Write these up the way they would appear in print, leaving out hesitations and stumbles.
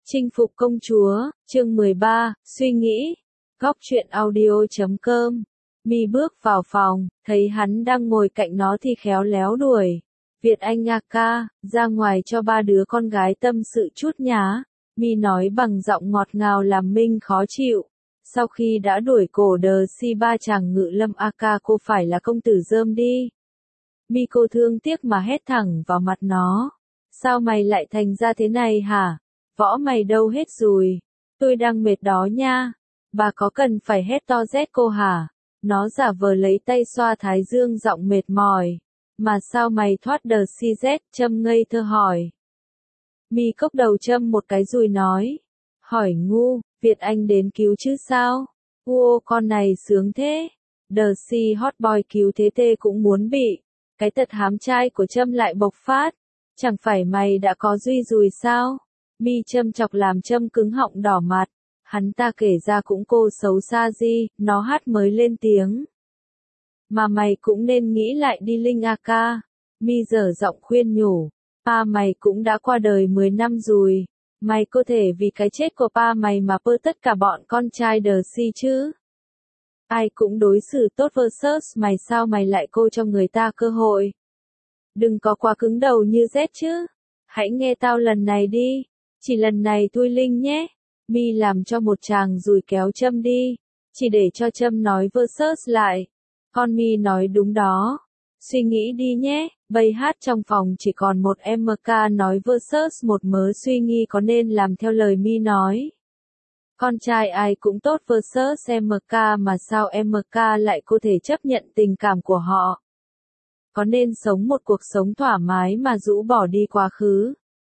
Chinh phục công chúa, chương 13, suy nghĩ. Góc truyện audio.com. Mi bước vào phòng, thấy hắn đang ngồi cạnh nó thì khéo léo đuổi. Việt Anh à ca, ra ngoài cho ba đứa con gái tâm sự chút nhá. Mi nói bằng giọng ngọt ngào làm Minh khó chịu. Sau khi đã đuổi cổ đờ si ba chàng Ngự Lâm a ca, cô phải là công tử rơm đi. Mi cô thương tiếc mà hét thẳng vào mặt nó. Sao mày lại thành ra thế này hả? Võ mày đâu hết rồi? Tôi đang mệt đó nha. Bà có cần phải hét to rét cô hả? Nó giả vờ lấy tay xoa thái dương giọng mệt mỏi. Mà sao mày thoát đờ si rét? Trâm ngây thơ hỏi. Mi cốc đầu Trâm một cái rồi nói. Hỏi ngu, Việt Anh đến cứu chứ sao? Ô con này sướng thế. Đờ si hot boy cứu thế tê cũng muốn bị. Cái tật hám trai của Trâm lại bộc phát. Chẳng phải mày đã có duy rồi sao? Mi châm chọc làm Trâm cứng họng đỏ mặt. Hắn ta kể ra cũng cô xấu xa gì, nó hát mới lên tiếng. Mà mày cũng nên nghĩ lại đi Linh a ca. Mi dở giọng khuyên nhủ. Pa mày cũng đã qua đời 10 năm rồi. Mày có thể vì cái chết của pa mày mà bơ tất cả bọn con trai đờ si chứ? Ai cũng đối xử tốt versus mày, sao mày lại cô cho người ta cơ hội? Đừng có quá cứng đầu như Z chứ. Hãy nghe tao lần này đi. Chỉ lần này thôi Linh nhé. Mi làm cho một chàng rồi kéo Trâm đi. Chỉ để cho Trâm nói versus lại. Con Mi nói đúng đó. Suy nghĩ đi nhé. Bây hát trong phòng chỉ còn một MK nói versus một mớ suy nghĩ có nên làm theo lời Mi nói. Con trai ai cũng tốt versus MK mà sao MK lại có thể chấp nhận tình cảm của họ? Có nên sống một cuộc sống thoải mái mà rũ bỏ đi quá khứ?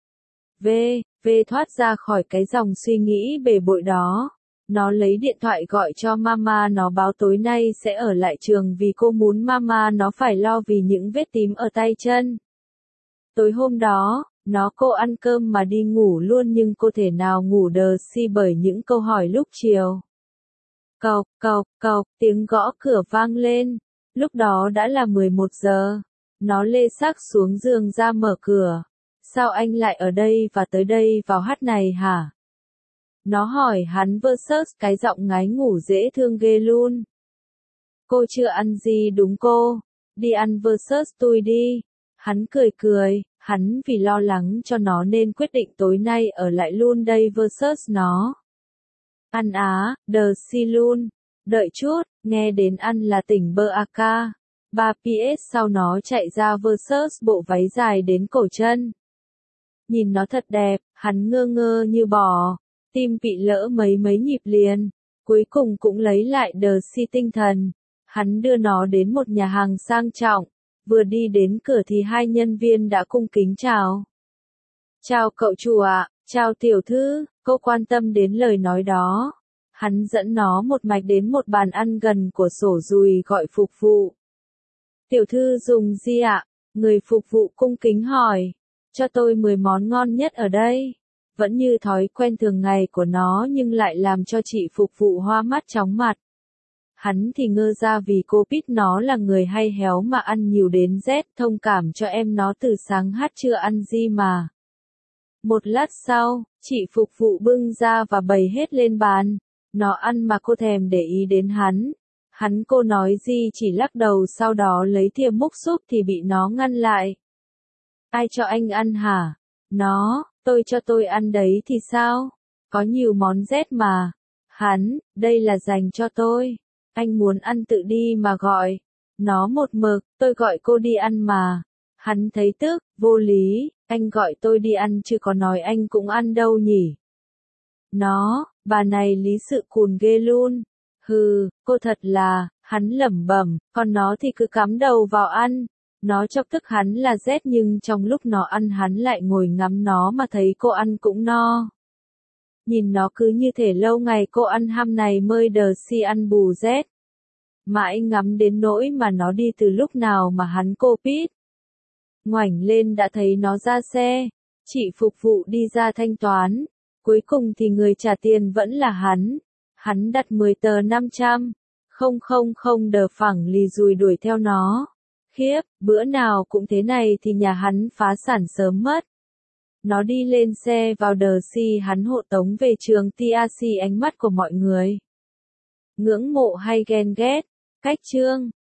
V thoát ra khỏi cái dòng suy nghĩ bề bội đó. Nó lấy điện thoại gọi cho mama nó báo tối nay sẽ ở lại trường vì cô muốn mama nó phải lo vì những vết tím ở tay chân. Tối hôm đó, cô ăn cơm mà đi ngủ luôn nhưng cô thể nào ngủ đờ si bởi những câu hỏi lúc chiều. Cộc cộc cộc, tiếng gõ cửa vang lên. Lúc đó đã là 11 giờ. Nó lê xác xuống giường ra mở cửa. Sao anh lại ở đây và tới đây vào hát này hả? Nó hỏi hắn versus cái giọng ngái ngủ dễ thương ghê luôn. Cô chưa ăn gì đúng cô? Đi ăn versus tôi đi. Hắn cười cười, hắn vì lo lắng cho nó nên quyết định tối nay ở lại luôn đây versus nó. Ăn á, đờ si luôn. Đợi chút, nghe đến ăn là tỉnh bơ a ca. 3 PS sau nó chạy ra versus bộ váy dài đến cổ chân. Nhìn nó thật đẹp, hắn ngơ ngơ như bò. Tim bị lỡ mấy nhịp liền. Cuối cùng cũng lấy lại đờ si tinh thần. Hắn đưa nó đến một nhà hàng sang trọng. Vừa đi đến cửa thì hai nhân viên đã cung kính chào. Chào cậu chủ ạ, chào tiểu thư, cô quan tâm đến lời nói đó. Hắn dẫn nó một mạch đến một bàn ăn gần của sổ rồi gọi phục vụ. Tiểu thư dùng gì ạ? Người phục vụ cung kính hỏi. Cho tôi 10 món ngon nhất ở đây. Vẫn như thói quen thường ngày của nó nhưng lại làm cho chị phục vụ hoa mắt chóng mặt. Hắn thì ngơ ra vì cô biết nó là người hay héo mà ăn nhiều đến rét, thông cảm cho em nó từ sáng hát chưa ăn gì mà. Một lát sau, chị phục vụ bưng ra và bày hết lên bàn. Nó ăn mà cô thèm để ý đến hắn. Cô nói gì chỉ lắc đầu sau đó lấy thìa múc súp thì bị nó ngăn lại. Ai cho anh ăn hả? Nó, tôi cho tôi ăn đấy thì sao? Có nhiều món rét mà. Đây là dành cho tôi. Anh muốn ăn tự đi mà gọi. Nó một mực, tôi gọi cô đi ăn mà. Hắn thấy tức, vô lý, anh gọi tôi đi ăn chứ có nói anh cũng ăn đâu nhỉ. Bà này lý sự cùn ghê luôn. Hừ, cô thật là, hắn lẩm bẩm, còn nó thì cứ cắm đầu vào ăn. Nó chọc tức hắn là rét nhưng trong lúc nó ăn hắn lại ngồi ngắm nó mà thấy cô ăn cũng no. Nhìn nó cứ như thể lâu ngày cô ăn ham này mới đờ si ăn bù rét. Mãi ngắm đến nỗi mà nó đi từ lúc nào mà hắn cô biết. Ngoảnh lên đã thấy nó ra xe. Chị phục vụ đi ra thanh toán. Cuối cùng thì người trả tiền vẫn là hắn. Hắn đặt 10 tờ 500. Không đờ phẳng lì rùi đuổi theo nó. Khiếp, bữa nào cũng thế này thì nhà hắn phá sản sớm mất. Nó đi lên xe vào đờ si hắn hộ tống về trường TRC ánh mắt của mọi người. Ngưỡng mộ hay ghen ghét? Cách chương